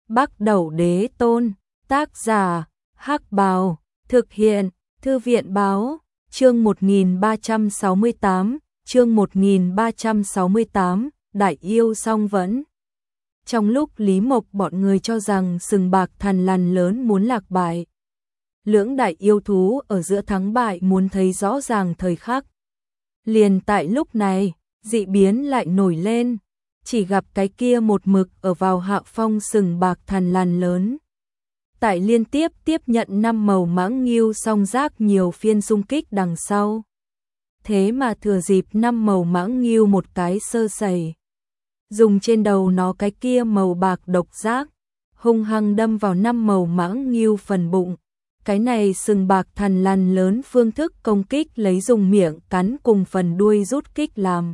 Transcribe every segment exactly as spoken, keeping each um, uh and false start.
Bắc Đẩu Đế Tôn, tác giả, Hắc Bào, thực hiện, Thư viện Báo, chương một nghìn ba trăm sáu mươi tám, chương một nghìn ba trăm sáu mươi tám, Đại Yêu Song Vẫn. Trong lúc Lý Mộc bọn người cho rằng sừng bạc thằn lằn lớn muốn lạc bại, lưỡng đại yêu thú ở giữa thắng bại muốn thấy rõ ràng thời khắc. Liền tại lúc này, dị biến lại nổi lên, chỉ gặp cái kia một mực ở vào hạ phong sừng bạc thằn lằn lớn. Tại liên tiếp tiếp nhận năm màu mãng nghiêu song giác nhiều phiên xung kích đằng sau. Thế mà thừa dịp năm màu mãng nghiêu một cái sơ sẩy, dùng trên đầu nó cái kia màu bạc độc giác, hung hăng đâm vào năm màu mãng nghiêu phần bụng. Cái này sừng bạc thằn lằn lớn phương thức công kích lấy dùng miệng cắn cùng phần đuôi rút kích làm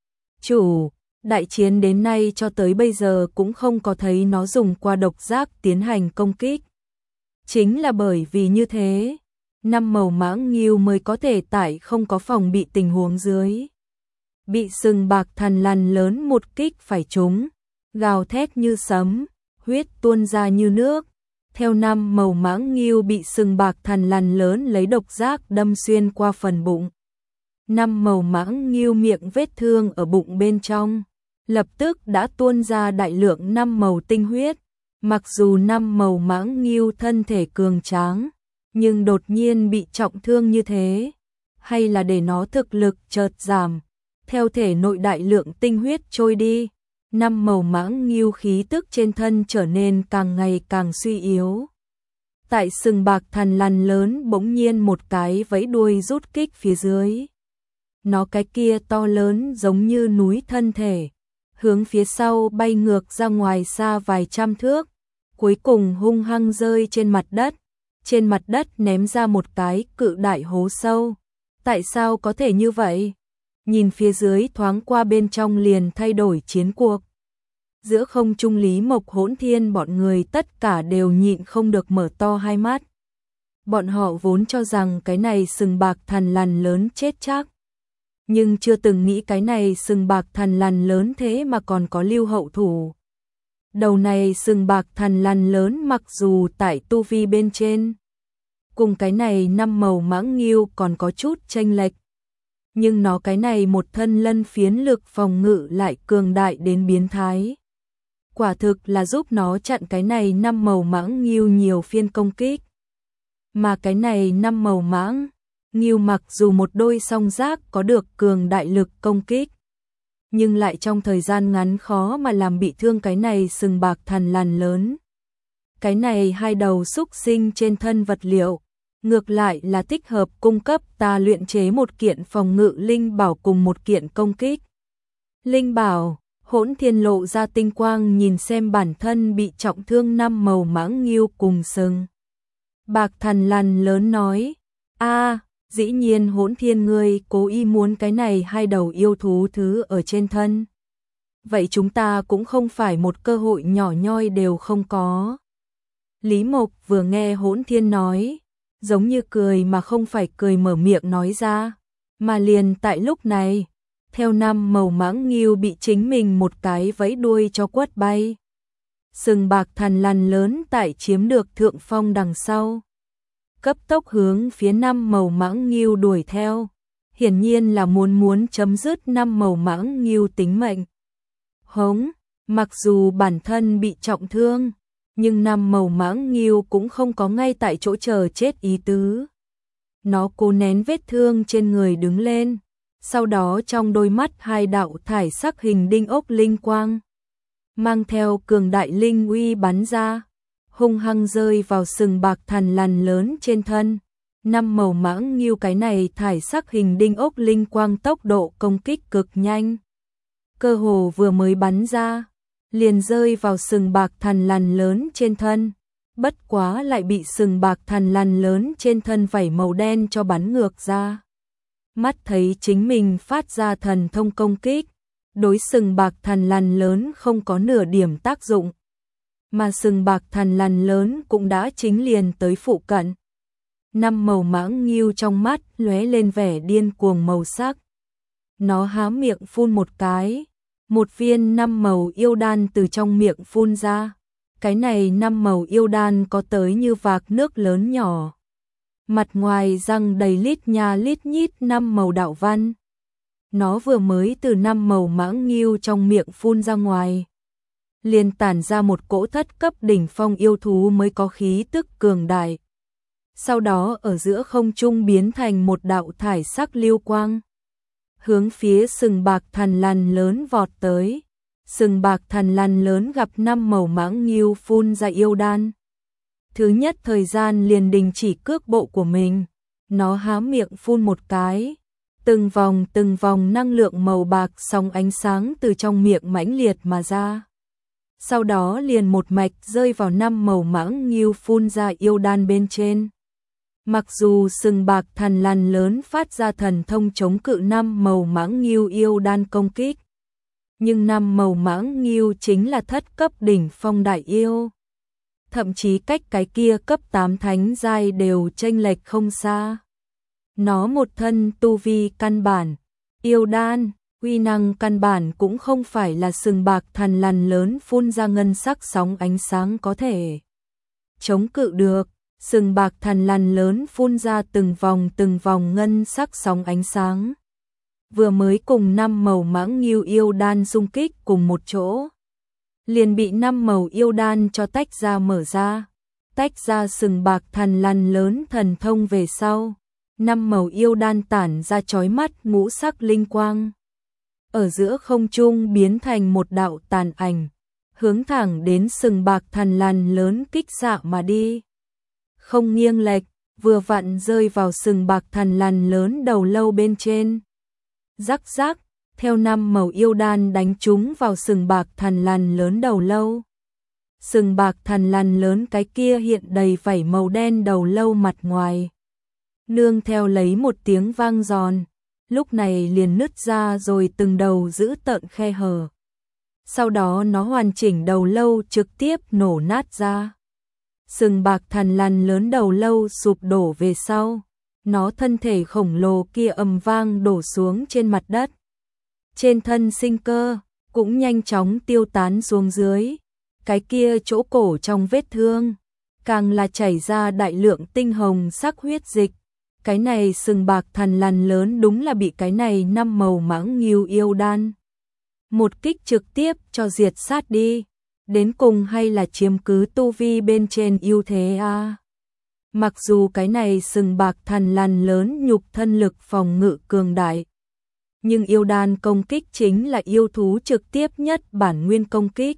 chủ. Đại chiến đến nay cho tới bây giờ cũng không có thấy nó dùng qua độc giác tiến hành công kích. Chính là bởi vì như thế, năm màu mãng nghiêu mới có thể tại không có phòng bị tình huống dưới. Bị sừng bạc thằn lằn lớn một kích phải trúng, gào thét như sấm, huyết tuôn ra như nước. Theo năm màu mãng nghiêu bị sừng bạc thằn lằn lớn lấy độc giác đâm xuyên qua phần bụng. Năm màu mãng nghiêu miệng vết thương ở bụng bên trong, lập tức đã tuôn ra đại lượng năm màu tinh huyết. Mặc dù năm màu mãng nghiêu thân thể cường tráng, nhưng đột nhiên bị trọng thương như thế, hay là để nó thực lực chợt giảm, theo thể nội đại lượng tinh huyết trôi đi, năm màu mãng nghiêu khí tức trên thân trở nên càng ngày càng suy yếu. Tại sừng bạc thằn lằn lớn bỗng nhiên một cái vẫy đuôi rút kích phía dưới. Nó cái kia to lớn giống như núi thân thể, hướng phía sau bay ngược ra ngoài xa vài trăm thước, cuối cùng hung hăng rơi trên mặt đất. Trên mặt đất ném ra một cái cự đại hố sâu. Tại sao có thể như vậy? Nhìn phía dưới thoáng qua bên trong liền thay đổi chiến cuộc. Giữa không trung Lý Mộc Hỗn Thiên bọn người tất cả đều nhịn không được mở to hai mắt. Bọn họ vốn cho rằng cái này sừng bạc thằn lằn lớn chết chắc, nhưng chưa từng nghĩ cái này sừng bạc thằn lằn lớn thế mà còn có lưu hậu thủ. Đầu này sừng bạc thằn lằn lớn mặc dù tại tu vi bên trên, cùng cái này năm màu mãng nghiêu còn có chút chênh lệch, nhưng nó cái này một thân lân phiến lực phòng ngự lại cường đại đến biến thái. Quả thực là giúp nó chặn cái này năm màu mãng nghiêu nhiều phiên công kích. Mà cái này năm màu mãng nghiêu mặc dù một đôi song giác có được cường đại lực công kích, nhưng lại trong thời gian ngắn khó mà làm bị thương cái này sừng bạc thằn lằn lớn. Cái này hai đầu xúc sinh trên thân vật liệu, ngược lại là thích hợp cung cấp ta luyện chế một kiện phòng ngự linh bảo cùng một kiện công kích linh bảo. Hỗn Thiên lộ ra tinh quang nhìn xem bản thân bị trọng thương năm màu mãng nghiêu cùng sừng bạc thằn lằn lớn nói: a dĩ nhiên Hỗn Thiên ngươi cố ý muốn cái này hai đầu yêu thú thứ ở trên thân. Vậy chúng ta cũng không phải một cơ hội nhỏ nhoi đều không có. Lý Mộc vừa nghe Hỗn Thiên nói, giống như cười mà không phải cười mở miệng nói ra, mà liền tại lúc này, theo năm màu mãng nghiêu bị chính mình một cái vẫy đuôi cho quất bay. Sừng bạc thằn lằn lớn tại chiếm được thượng phong đằng sau, cấp tốc hướng phía năm màu mãng nghiêu đuổi theo, hiển nhiên là muốn muốn chấm dứt năm màu mãng nghiêu tính mệnh. Hống, mặc dù bản thân bị trọng thương, nhưng năm màu mãng nghiêu cũng không có ngay tại chỗ chờ chết ý tứ. Nó cố nén vết thương trên người đứng lên, sau đó trong đôi mắt hai đạo thải sắc hình đinh ốc linh quang, mang theo cường đại linh uy bắn ra, hung hăng rơi vào sừng bạc thằn lằn lớn trên thân. Năm màu mãng nghiêu cái này thải sắc hình đinh ốc linh quang tốc độ công kích cực nhanh, cơ hồ vừa mới bắn ra, liền rơi vào sừng bạc thằn lằn lớn trên thân, bất quá lại bị sừng bạc thằn lằn lớn trên thân vảy màu đen cho bắn ngược ra. Mắt thấy chính mình phát ra thần thông công kích, đối sừng bạc thằn lằn lớn không có nửa điểm tác dụng, mà sừng bạc thằn lằn lớn cũng đã chính liền tới phụ cận. Năm màu mãng nghiêu trong mắt lóe lên vẻ điên cuồng màu sắc. Nó há miệng phun một cái, một viên năm màu yêu đan từ trong miệng phun ra. Cái này năm màu yêu đan có tới như vạc nước lớn nhỏ. Mặt ngoài răng đầy lít nha lít nhít năm màu đạo văn. Nó vừa mới từ năm màu mãng nghiêu trong miệng phun ra ngoài, liền tản ra một cỗ thất cấp đỉnh phong yêu thú mới có khí tức cường đại. Sau đó ở giữa không trung biến thành một đạo thải sắc lưu quang, hướng phía sừng bạc thằn lằn lớn vọt tới. Sừng bạc thằn lằn lớn gặp năm màu mãng nghiêu phun ra yêu đan, thứ nhất thời gian liền đình chỉ cước bộ của mình. Nó há miệng phun một cái, từng vòng từng vòng năng lượng màu bạc sóng ánh sáng từ trong miệng mãnh liệt mà ra. Sau đó liền một mạch rơi vào năm màu mãng nghiêu phun ra yêu đan bên trên. Mặc dù sừng bạc thằn lằn lớn phát ra thần thông chống cự năm màu mãng nghiêu yêu đan công kích, nhưng năm màu mãng nghiêu chính là thất cấp đỉnh phong đại yêu. Thậm chí cách cái kia cấp tám thánh giai đều chênh lệch không xa. Nó một thân tu vi căn bản, yêu đan, uy năng căn bản cũng không phải là sừng bạc thằn lằn lớn phun ra ngân sắc sóng ánh sáng có thể chống cự được. Sừng bạc thằn lằn lớn phun ra từng vòng từng vòng ngân sắc sóng ánh sáng, vừa mới cùng năm màu mãng nghiêu yêu đan xung kích cùng một chỗ, liền bị năm màu yêu đan cho tách ra mở ra. Tách ra sừng bạc thằn lằn lớn thần thông về sau, năm màu yêu đan tản ra chói mắt ngũ sắc linh quang, ở giữa không trung biến thành một đạo tàn ảnh, hướng thẳng đến sừng bạc thằn lằn lớn kích xạ mà đi. Không nghiêng lệch, vừa vặn rơi vào sừng bạc thằn lằn lớn đầu lâu bên trên. Rắc rắc, theo năm màu yêu đan đánh trúng vào sừng bạc thằn lằn lớn đầu lâu. Sừng bạc thằn lằn lớn cái kia hiện đầy vảy màu đen đầu lâu mặt ngoài, nương theo lấy một tiếng vang giòn, lúc này liền nứt ra rồi từng đầu giữ tợn khe hở. Sau đó nó hoàn chỉnh đầu lâu trực tiếp nổ nát ra. Sừng bạc thằn lằn lớn đầu lâu sụp đổ về sau, nó thân thể khổng lồ kia ầm vang đổ xuống trên mặt đất. Trên thân sinh cơ cũng nhanh chóng tiêu tán xuống dưới. Cái kia chỗ cổ trong vết thương càng là chảy ra đại lượng tinh hồng sắc huyết dịch. Cái này sừng bạc thằn lằn lớn đúng là bị cái này năm màu mãng nghiêu yêu đan một kích trực tiếp cho diệt sát đi. Đến cùng hay là chiếm cứ tu vi bên trên ưu thế a. À. Mặc dù cái này sừng bạc thằn lằn lớn nhục thân lực phòng ngự cường đại, nhưng yêu đan công kích chính là yêu thú trực tiếp nhất bản nguyên công kích.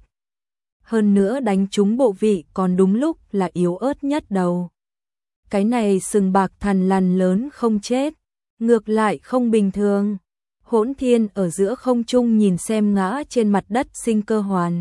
Hơn nữa đánh trúng bộ vị còn đúng lúc là yếu ớt nhất đầu. Cái này sừng bạc thằn lằn lớn không chết, ngược lại không bình thường. Hỗn Thiên ở giữa không trung nhìn xem ngã trên mặt đất sinh cơ hoàn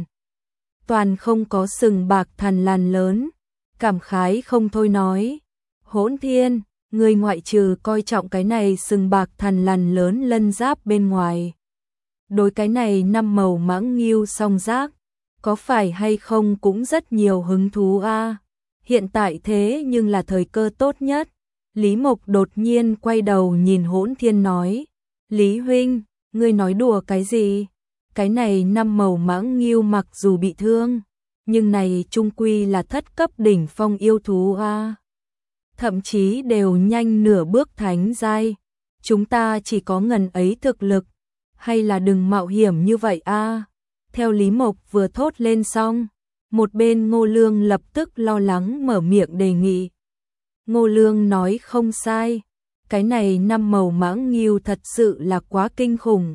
toàn không có sừng bạc thằn lằn lớn, cảm khái không thôi nói: Hỗn Thiên, người ngoại trừ coi trọng cái này sừng bạc thằn lằn lớn lân giáp bên ngoài, đối cái này năm màu mãng nghiêu song giác, có phải hay không cũng rất nhiều hứng thú a. À? Hiện tại thế nhưng là thời cơ tốt nhất. Lý Mộc đột nhiên quay đầu nhìn Hỗn Thiên nói: Lý huynh, ngươi nói đùa cái gì? Cái này năm màu mãng nghiêu mặc dù bị thương, nhưng này trung quy là thất cấp đỉnh phong yêu thú a. À? Thậm chí đều nhanh nửa bước thánh giai. Chúng ta chỉ có ngần ấy thực lực, hay là đừng mạo hiểm như vậy a. À? Theo Lý Mộc vừa thốt lên xong, một bên Ngô Lương lập tức lo lắng mở miệng đề nghị. Ngô Lương nói không sai, cái này năm màu mãng nghiêu thật sự là quá kinh khủng.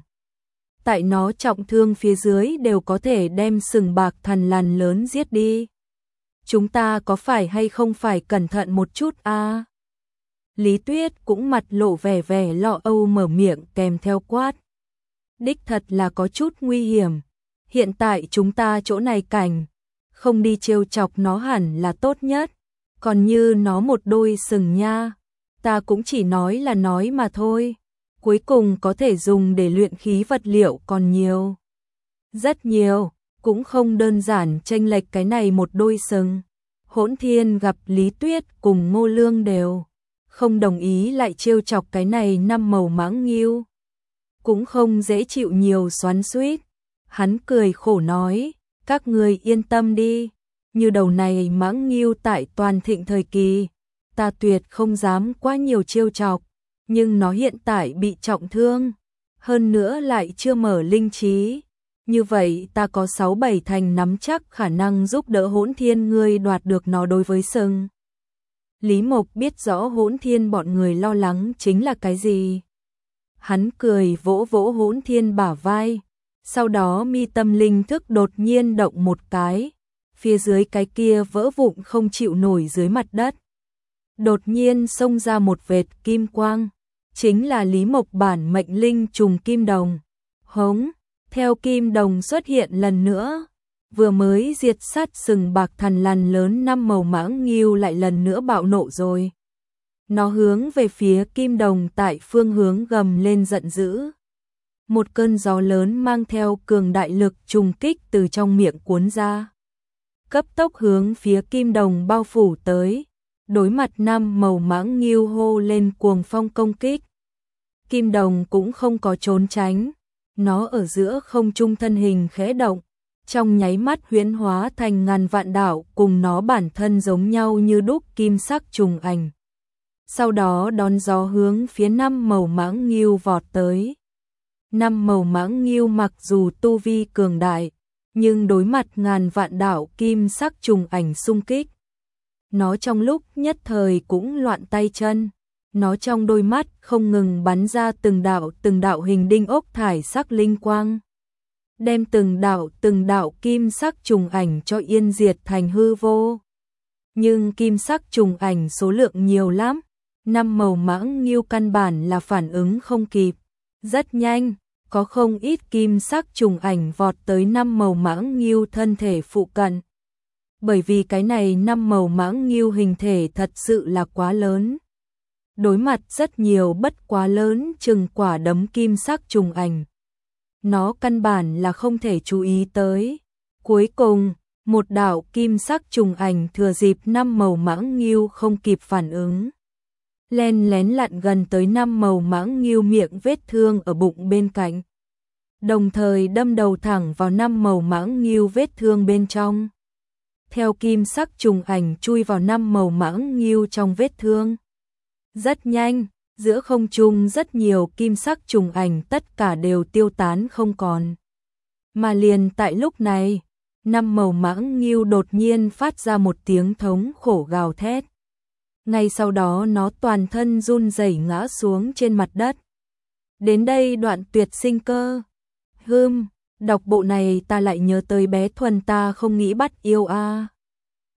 Tại nó trọng thương phía dưới đều có thể đem sừng bạc thằn lằn lớn giết đi. Chúng ta có phải hay không phải cẩn thận một chút a? À? Lý Tuyết cũng mặt lộ vẻ vẻ lo âu mở miệng kèm theo quát. Đích thật là có chút nguy hiểm. Hiện tại chúng ta chỗ này cảnh, không đi trêu chọc nó hẳn là tốt nhất. Còn như nó một đôi sừng nha, ta cũng chỉ nói là nói mà thôi. Cuối cùng có thể dùng để luyện khí vật liệu còn nhiều. Rất nhiều, cũng không đơn giản chênh lệch cái này một đôi sừng. Hỗn Thiên gặp Lý Tuyết cùng Ngô Lương đều không đồng ý lại trêu chọc cái này năm màu mãng nghiêu. Cũng không dễ chịu nhiều xoắn xuýt. Hắn cười khổ nói, các người yên tâm đi, như đầu này mãng nghiêu tại toàn thịnh thời kỳ, ta tuyệt không dám quá nhiều trêu chọc, nhưng nó hiện tại bị trọng thương, hơn nữa lại chưa mở linh trí. Như vậy ta có sáu bảy thành nắm chắc khả năng giúp đỡ Hỗn Thiên ngươi đoạt được nó đối với sừng. Lý Mộc biết rõ Hỗn Thiên bọn người lo lắng chính là cái gì. Hắn cười vỗ vỗ Hỗn Thiên bả vai, sau đó mi tâm linh thức đột nhiên động một cái, phía dưới cái kia vỡ vụn không chịu nổi dưới mặt đất. Đột nhiên xông ra một vệt kim quang, chính là Lý Mộc bản mệnh linh trùng kim đồng. Hống, theo kim đồng xuất hiện lần nữa, vừa mới diệt sát sừng bạc thằn lằn lớn năm màu mãng nghiêu lại lần nữa bạo nộ rồi. Nó hướng về phía kim đồng tại phương hướng gầm lên giận dữ. Một cơn gió lớn mang theo cường đại lực trùng kích từ trong miệng cuốn ra, cấp tốc hướng phía kim đồng bao phủ tới, đối mặt năm màu mãng nghiêu hô lên cuồng phong công kích. Kim đồng cũng không có trốn tránh, nó ở giữa không trung thân hình khẽ động, trong nháy mắt huyễn hóa thành ngàn vạn đạo cùng nó bản thân giống nhau như đúc kim sắc trùng ảnh. Sau đó đón gió hướng phía năm màu mãng nghiêu vọt tới. Năm màu mãng nghiêu mặc dù tu vi cường đại, nhưng đối mặt ngàn vạn đạo kim sắc trùng ảnh xung kích, nó trong lúc nhất thời cũng loạn tay chân. Nó trong đôi mắt không ngừng bắn ra từng đạo từng đạo hình đinh ốc thải sắc linh quang, đem từng đạo từng đạo kim sắc trùng ảnh cho yên diệt thành hư vô. Nhưng kim sắc trùng ảnh số lượng nhiều lắm, năm màu mãng nghiêu căn bản là phản ứng không kịp. Rất nhanh, có không ít kim sắc trùng ảnh vọt tới năm màu mãng nghiêu thân thể phụ cận. Bởi vì cái này năm màu mãng nghiêu hình thể thật sự là quá lớn. Đối mặt rất nhiều bất quá lớn chừng quả đấm kim sắc trùng ảnh, nó căn bản là không thể chú ý tới. Cuối cùng, một đạo kim sắc trùng ảnh thừa dịp năm màu mãng nghiêu không kịp phản ứng, len lén lặn gần tới năm màu mãng nghiêu miệng vết thương ở bụng bên cạnh, đồng thời đâm đầu thẳng vào năm màu mãng nghiêu vết thương bên trong. Theo kim sắc trùng ảnh chui vào năm màu mãng nghiêu trong vết thương. Rất nhanh, giữa không trung rất nhiều kim sắc trùng ảnh tất cả đều tiêu tán không còn. Mà liền tại lúc này, năm màu mãng nghiêu đột nhiên phát ra một tiếng thống khổ gào thét. Ngay sau đó nó toàn thân run rẩy ngã xuống trên mặt đất. Đến đây đoạn tuyệt sinh cơ. Hừm, đọc bộ này ta lại nhớ tới bé Thuần ta không nghĩ bắt yêu a. À.